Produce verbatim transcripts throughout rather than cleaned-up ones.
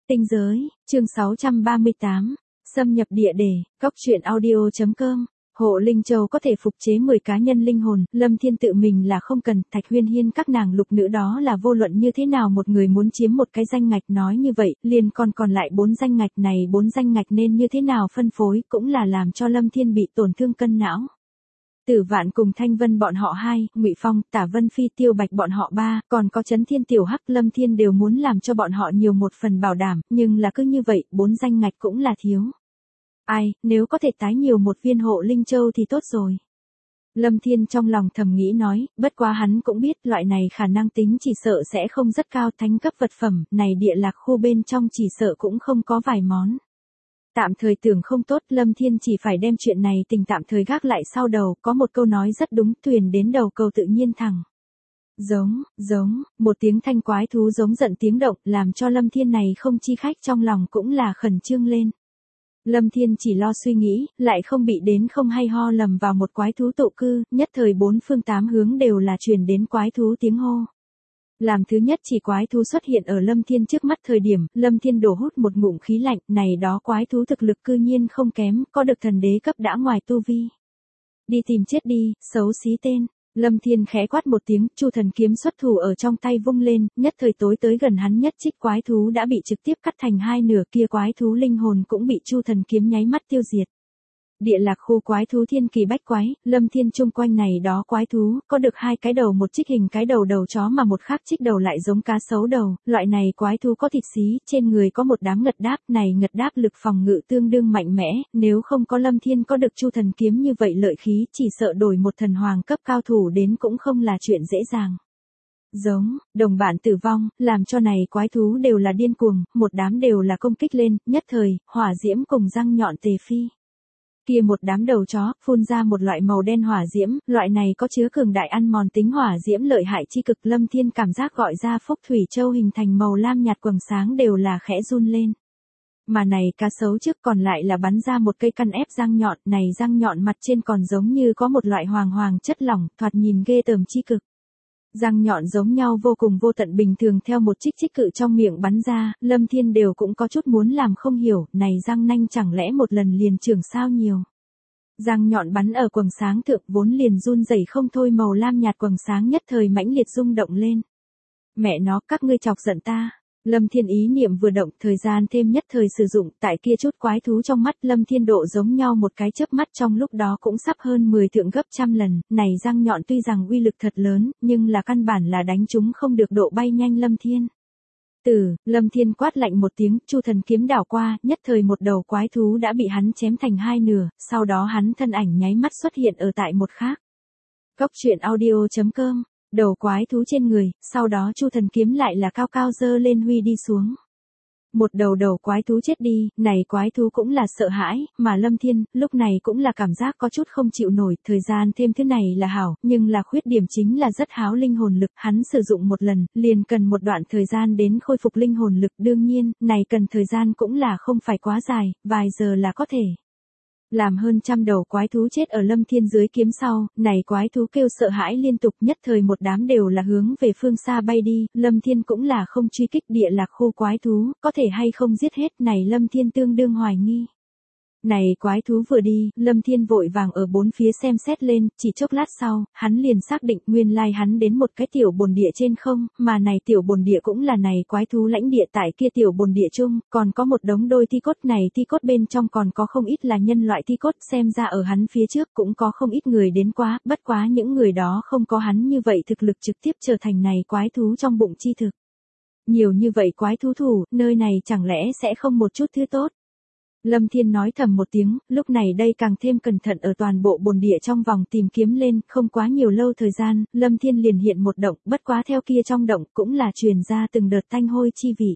Tinh giới, chương sáu trăm ba mươi tám, xâm nhập địa đề, góc truyện audio.com. Hộ Linh Châu có thể phục chế mười cá nhân linh hồn, Lâm Thiên tự mình là không cần, Thạch Huyên Hiên các nàng lục nữ đó là vô luận như thế nào một người muốn chiếm một cái danh ngạch nói như vậy, liền còn còn lại bốn danh ngạch này bốn danh ngạch nên như thế nào phân phối cũng là làm cho Lâm Thiên bị tổn thương cân não. Tử Vạn cùng Thanh Vân bọn họ hai, Ngụy Phong, Tả Vân Phi, Tiêu Bạch bọn họ ba, còn có Chấn Thiên Tiểu Hắc, Lâm Thiên đều muốn làm cho bọn họ nhiều một phần bảo đảm, nhưng là cứ như vậy, bốn danh ngạch cũng là thiếu. Ai, nếu có thể tái nhiều một viên Hộ Linh Châu thì tốt rồi. Lâm Thiên trong lòng thầm nghĩ nói, bất quá hắn cũng biết loại này khả năng tính chỉ sợ sẽ không rất cao, thánh cấp vật phẩm, này địa lạc khu bên trong chỉ sợ cũng không có vài món. Tạm thời tưởng không tốt, Lâm Thiên chỉ phải đem chuyện này tình tạm thời gác lại sau đầu, có một câu nói rất đúng, thuyền đến đầu cầu tự nhiên thẳng. Giống, giống, một tiếng thanh quái thú giống giận tiếng động, làm cho Lâm Thiên này không chi khách trong lòng cũng là khẩn trương lên. Lâm Thiên chỉ lo suy nghĩ, lại không bị đến không hay ho lầm vào một quái thú tụ cư, nhất thời bốn phương tám hướng đều là truyền đến quái thú tiếng hô. Làm thứ nhất chỉ quái thú xuất hiện ở Lâm Thiên trước mắt thời điểm, Lâm Thiên đổ hút một ngụm khí lạnh, này đó quái thú thực lực cư nhiên không kém, có được thần đế cấp đã ngoài tu vi. Đi tìm chết đi, xấu xí tên. Lâm Thiên khẽ quát một tiếng, Chu Thần kiếm xuất thủ ở trong tay vung lên, nhất thời tối tới gần hắn nhất trích quái thú đã bị trực tiếp cắt thành hai nửa, kia quái thú linh hồn cũng bị Chu Thần kiếm nháy mắt tiêu diệt. Địa lạc khu quái thú thiên kỳ bách quái, Lâm Thiên chung quanh này đó quái thú, có được hai cái đầu một trích hình cái đầu đầu chó mà một khác trích đầu lại giống cá sấu đầu, loại này quái thú có thịt xí, trên người có một đám ngật đáp, này ngật đáp lực phòng ngự tương đương mạnh mẽ, nếu không có Lâm Thiên có được Chu Thần kiếm như vậy lợi khí, chỉ sợ đổi một thần hoàng cấp cao thủ đến cũng không là chuyện dễ dàng. Giống, đồng bạn tử vong, làm cho này quái thú đều là điên cuồng, một đám đều là công kích lên, nhất thời, hỏa diễm cùng răng nhọn tề phi. Kia một đám đầu chó, phun ra một loại màu đen hỏa diễm, loại này có chứa cường đại ăn mòn tính hỏa diễm lợi hại chi cực, Lâm Thiên cảm giác gọi ra phúc thủy châu hình thành màu lam nhạt quầng sáng đều là khẽ run lên. Mà này cá sấu trước còn lại là bắn ra một cây căn ép răng nhọn, này răng nhọn mặt trên còn giống như có một loại hoàng hoàng chất lỏng, thoạt nhìn ghê tởm chi cực. Răng nhọn giống nhau vô cùng vô tận bình thường theo một trích trích cự trong miệng bắn ra, Lâm Thiên đều cũng có chút muốn làm không hiểu, này răng nanh chẳng lẽ một lần liền trưởng sao nhiều. Răng nhọn bắn ở quầng sáng thượng vốn liền run rẩy không thôi, màu lam nhạt quầng sáng nhất thời mãnh liệt rung động lên. Mẹ nó, các ngươi chọc giận ta. Lâm Thiên ý niệm vừa động, thời gian thêm nhất thời sử dụng, tại kia chút quái thú trong mắt Lâm Thiên độ giống nhau một cái chớp mắt trong lúc đó cũng sắp hơn mười thượng gấp trăm lần, này răng nhọn tuy rằng uy lực thật lớn, nhưng là căn bản là đánh chúng không được độ bay nhanh Lâm Thiên. Tử, Lâm Thiên quát lạnh một tiếng, Chu Thần kiếm đảo qua, nhất thời một đầu quái thú đã bị hắn chém thành hai nửa, sau đó hắn thân ảnh nháy mắt xuất hiện ở tại một khác. Góc truyện audio.com. Đầu quái thú trên người, sau đó Chu Thần kiếm lại là cao cao dơ lên huy đi xuống. Một đầu đầu quái thú chết đi, này quái thú cũng là sợ hãi, mà Lâm Thiên, lúc này cũng là cảm giác có chút không chịu nổi, thời gian thêm thứ này là hảo, nhưng là khuyết điểm chính là rất háo linh hồn lực, hắn sử dụng một lần, liền cần một đoạn thời gian đến khôi phục linh hồn lực, đương nhiên, này cần thời gian cũng là không phải quá dài, vài giờ là có thể. Làm hơn trăm đầu quái thú chết ở Lâm Thiên dưới kiếm sau, này quái thú kêu sợ hãi liên tục, nhất thời một đám đều là hướng về phương xa bay đi, Lâm Thiên cũng là không truy kích địa lạc khu quái thú, có thể hay không giết hết, này Lâm Thiên tương đương hoài nghi. Này quái thú vừa đi, Lâm Thiên vội vàng ở bốn phía xem xét lên, chỉ chốc lát sau, hắn liền xác định nguyên lai hắn đến một cái tiểu bồn địa trên không, mà này tiểu bồn địa cũng là này quái thú lãnh địa tại kia tiểu bồn địa chung, còn có một đống đôi thi cốt, này thi cốt bên trong còn có không ít là nhân loại thi cốt, xem ra ở hắn phía trước cũng có không ít người đến quá, bất quá những người đó không có hắn như vậy thực lực trực tiếp trở thành này quái thú trong bụng chi thực. Nhiều như vậy quái thú thủ, nơi này chẳng lẽ sẽ không một chút thứ tốt. Lâm Thiên nói thầm một tiếng, lúc này đây càng thêm cẩn thận ở toàn bộ bồn địa trong vòng tìm kiếm lên, không quá nhiều lâu thời gian, Lâm Thiên liền hiện một động, bất quá theo kia trong động cũng là truyền ra từng đợt tanh hôi chi vị.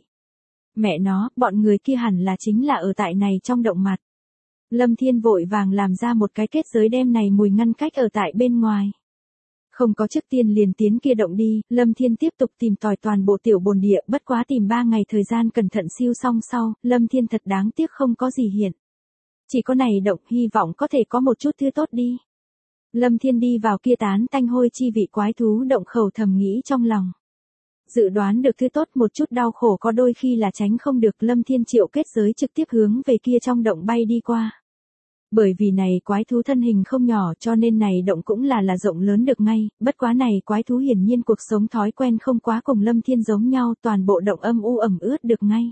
Mẹ nó, bọn người kia hẳn là chính là ở tại này trong động mặt. Lâm Thiên vội vàng làm ra một cái kết giới đem này mùi ngăn cách ở tại bên ngoài. Không có trước tiên liền tiến kia động đi, Lâm Thiên tiếp tục tìm tòi toàn bộ tiểu bồn địa, bất quá tìm ba ngày thời gian cẩn thận siêu xong sau, Lâm Thiên thật đáng tiếc không có gì hiện. Chỉ có này động hy vọng có thể có một chút thứ tốt đi. Lâm Thiên đi vào kia tán tanh hôi chi vị quái thú động khẩu thầm nghĩ trong lòng. Dự đoán được thứ tốt một chút đau khổ có đôi khi là tránh không được, Lâm Thiên triệu kết giới trực tiếp hướng về kia trong động bay đi qua. Bởi vì này quái thú thân hình không nhỏ cho nên này động cũng là là rộng lớn được ngay, bất quá này quái thú hiển nhiên cuộc sống thói quen không quá cùng Lâm Thiên giống nhau, toàn bộ động âm u ẩm ướt được ngay.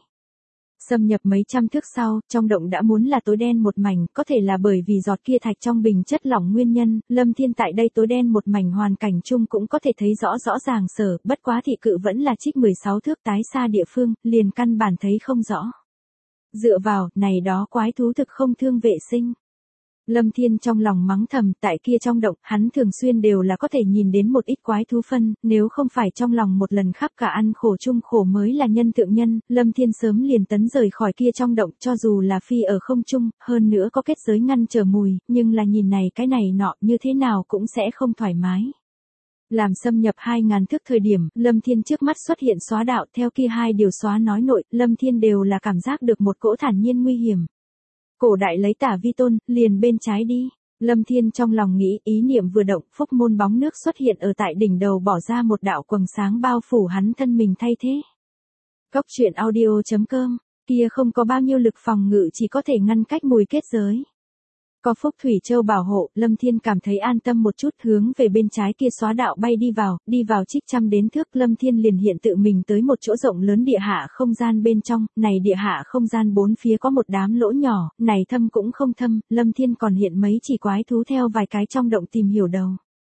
Xâm nhập mấy trăm thước sau, trong động đã muốn là tối đen một mảnh, có thể là bởi vì giọt kia thạch trong bình chất lỏng nguyên nhân, Lâm Thiên tại đây tối đen một mảnh hoàn cảnh chung cũng có thể thấy rõ rõ ràng sở, bất quá thị cự vẫn là trích mười sáu thước tái xa địa phương, liền căn bản thấy không rõ. Dựa vào, này đó quái thú thực không thương vệ sinh. Lâm Thiên trong lòng mắng thầm, tại kia trong động, hắn thường xuyên đều là có thể nhìn đến một ít quái thú phân, nếu không phải trong lòng một lần khắp cả ăn khổ chung khổ mới là nhân thượng nhân, Lâm Thiên sớm liền tấn rời khỏi kia trong động, cho dù là phi ở không trung, hơn nữa có kết giới ngăn trở mùi, nhưng là nhìn này cái này nọ như thế nào cũng sẽ không thoải mái. Làm xâm nhập hai ngàn thước thời điểm, Lâm Thiên trước mắt xuất hiện xóa đạo, theo kia hai điều xóa nói nội, Lâm Thiên đều là cảm giác được một cỗ thản nhiên nguy hiểm. Cổ đại lấy tả vi tôn, liền bên trái đi. Lâm Thiên trong lòng nghĩ, ý niệm vừa động, phúc môn bóng nước xuất hiện ở tại đỉnh đầu, bỏ ra một đạo quầng sáng bao phủ hắn thân mình thay thế. Cốc truyện audio chấm com, kia không có bao nhiêu lực phòng ngự, chỉ có thể ngăn cách mùi kết giới. Có Phúc Thủy Châu bảo hộ, Lâm Thiên cảm thấy an tâm một chút, hướng về bên trái kia xóa đạo bay đi vào, đi vào trích trăm đến thước, Lâm Thiên liền hiện tự mình tới một chỗ rộng lớn địa hạ không gian bên trong, này địa hạ không gian bốn phía có một đám lỗ nhỏ, này thâm cũng không thâm, Lâm Thiên còn hiện mấy chỉ quái thú theo vài cái trong động tìm hiểu đầu.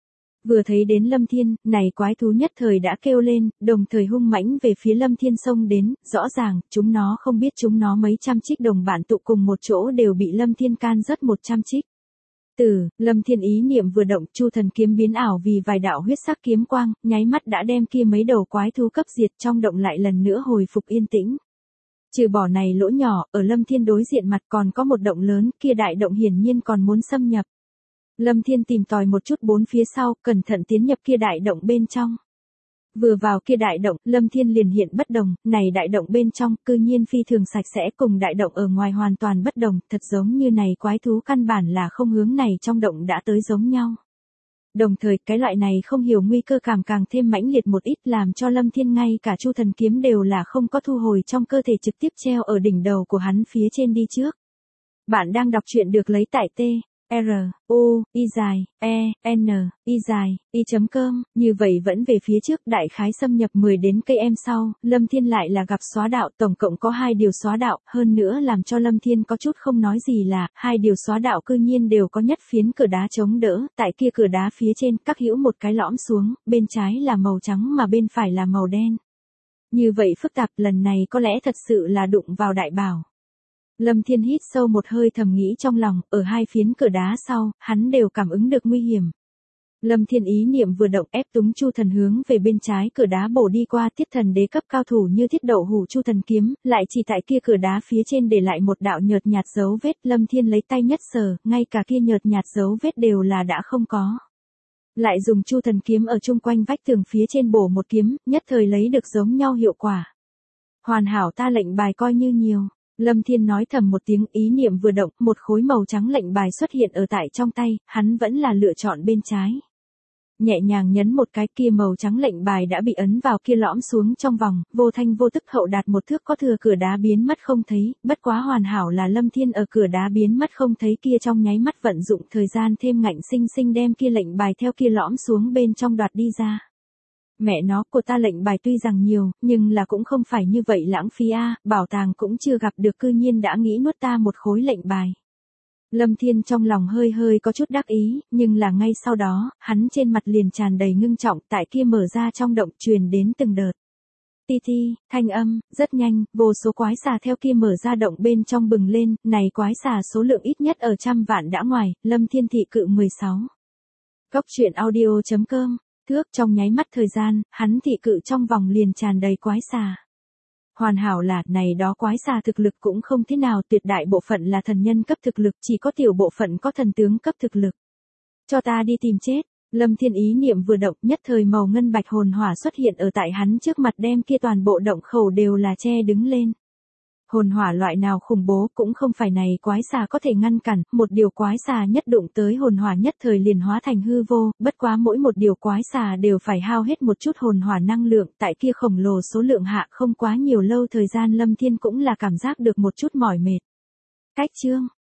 Vừa thấy đến Lâm Thiên, này quái thú nhất thời đã kêu lên, đồng thời hung mãnh về phía Lâm Thiên xông đến, rõ ràng, chúng nó không biết chúng nó mấy trăm trích đồng bạn tụ cùng một chỗ đều bị Lâm Thiên can rất một trăm trích. Từ, Lâm Thiên ý niệm vừa động, Chu Thần kiếm biến ảo vì vài đạo huyết sắc kiếm quang, nháy mắt đã đem kia mấy đầu quái thú cấp diệt, trong động lại lần nữa hồi phục yên tĩnh. Trừ bỏ này lỗ nhỏ, ở Lâm Thiên đối diện mặt còn có một động lớn, kia đại động hiển nhiên còn muốn xâm nhập. Lâm Thiên tìm tòi một chút bốn phía sau, cẩn thận tiến nhập kia đại động bên trong. Vừa vào kia đại động, Lâm Thiên liền hiện bất đồng, này đại động bên trong, cư nhiên phi thường sạch sẽ cùng đại động ở ngoài hoàn toàn bất đồng, thật giống như này quái thú căn bản là không hướng này trong động đã tới giống nhau. Đồng thời, cái loại này không hiểu nguy cơ cảm càng thêm mãnh liệt một ít, làm cho Lâm Thiên ngay cả Chu Thần kiếm đều là không có thu hồi trong cơ thể, trực tiếp treo ở đỉnh đầu của hắn phía trên đi trước. Bạn đang đọc truyện được lấy tại T. R, U, Y dài, E, N, Y dài, Y chấm com, như vậy vẫn về phía trước, đại khái xâm nhập mười đến cây em sau, Lâm Thiên lại là gặp xóa đạo, tổng cộng có hai điều xóa đạo, hơn nữa làm cho Lâm Thiên có chút không nói gì là, hai điều xóa đạo cư nhiên đều có nhất phiến cửa đá chống đỡ, tại kia cửa đá phía trên, các hữu một cái lõm xuống, bên trái là màu trắng mà bên phải là màu đen. Như vậy phức tạp, lần này có lẽ thật sự là đụng vào đại bảo. Lâm Thiên hít sâu một hơi thầm nghĩ trong lòng, ở hai phiến cửa đá sau, hắn đều cảm ứng được nguy hiểm. Lâm Thiên ý niệm vừa động, ép túng Chu Thần hướng về bên trái cửa đá bổ đi qua, Thiết Thần đế cấp cao thủ như thiết đậu hủ Chu Thần kiếm, lại chỉ tại kia cửa đá phía trên để lại một đạo nhợt nhạt dấu vết, Lâm Thiên lấy tay nhất sờ, ngay cả kia nhợt nhạt dấu vết đều là đã không có. Lại dùng Chu Thần kiếm ở chung quanh vách tường phía trên bổ một kiếm, nhất thời lấy được giống nhau hiệu quả. Hoàn hảo, ta lệnh bài coi như nhiều. Lâm Thiên nói thầm một tiếng, ý niệm vừa động, một khối màu trắng lệnh bài xuất hiện ở tại trong tay, hắn vẫn là lựa chọn bên trái. Nhẹ nhàng nhấn một cái, kia màu trắng lệnh bài đã bị ấn vào kia lõm xuống trong vòng, vô thanh vô tức hậu đạt một thước có thừa cửa đá biến mất không thấy, bất quá hoàn hảo là Lâm Thiên ở cửa đá biến mất không thấy kia trong nháy mắt vận dụng thời gian thêm ngạnh sinh sinh đem kia lệnh bài theo kia lõm xuống bên trong đoạt đi ra. Mẹ nó, của ta lệnh bài tuy rằng nhiều, nhưng là cũng không phải như vậy lãng phí a, bảo tàng cũng chưa gặp được cư nhiên đã nghĩ nuốt ta một khối lệnh bài. Lâm Thiên trong lòng hơi hơi có chút đắc ý, nhưng là ngay sau đó, hắn trên mặt liền tràn đầy ngưng trọng, tại kia mở ra trong động truyền đến từng đợt. Ti ti, thanh âm, rất nhanh, vô số quái xà theo kia mở ra động bên trong bừng lên, này quái xà số lượng ít nhất ở trăm vạn đã ngoài, Lâm Thiên thị cự mười sáu. Cốc truyện audio chấm com. Thước trong nháy mắt thời gian, hắn thị cự trong vòng liền tràn đầy quái xà. Hoàn hảo là, này đó quái xà thực lực cũng không thế nào, tuyệt đại bộ phận là thần nhân cấp thực lực, chỉ có tiểu bộ phận có thần tướng cấp thực lực. Cho ta đi tìm chết, Lâm Thiên ý niệm vừa động, nhất thời màu ngân bạch hồn hỏa xuất hiện ở tại hắn trước mặt, đem kia toàn bộ động khẩu đều là che đứng lên. Hồn hỏa loại nào khủng bố cũng không phải này quái xà có thể ngăn cản, một điều quái xà nhất đụng tới hồn hỏa nhất thời liền hóa thành hư vô, bất quá mỗi một điều quái xà đều phải hao hết một chút hồn hỏa năng lượng, tại kia khổng lồ số lượng hạ không quá nhiều lâu thời gian Lâm Thiên cũng là cảm giác được một chút mỏi mệt. Cách chương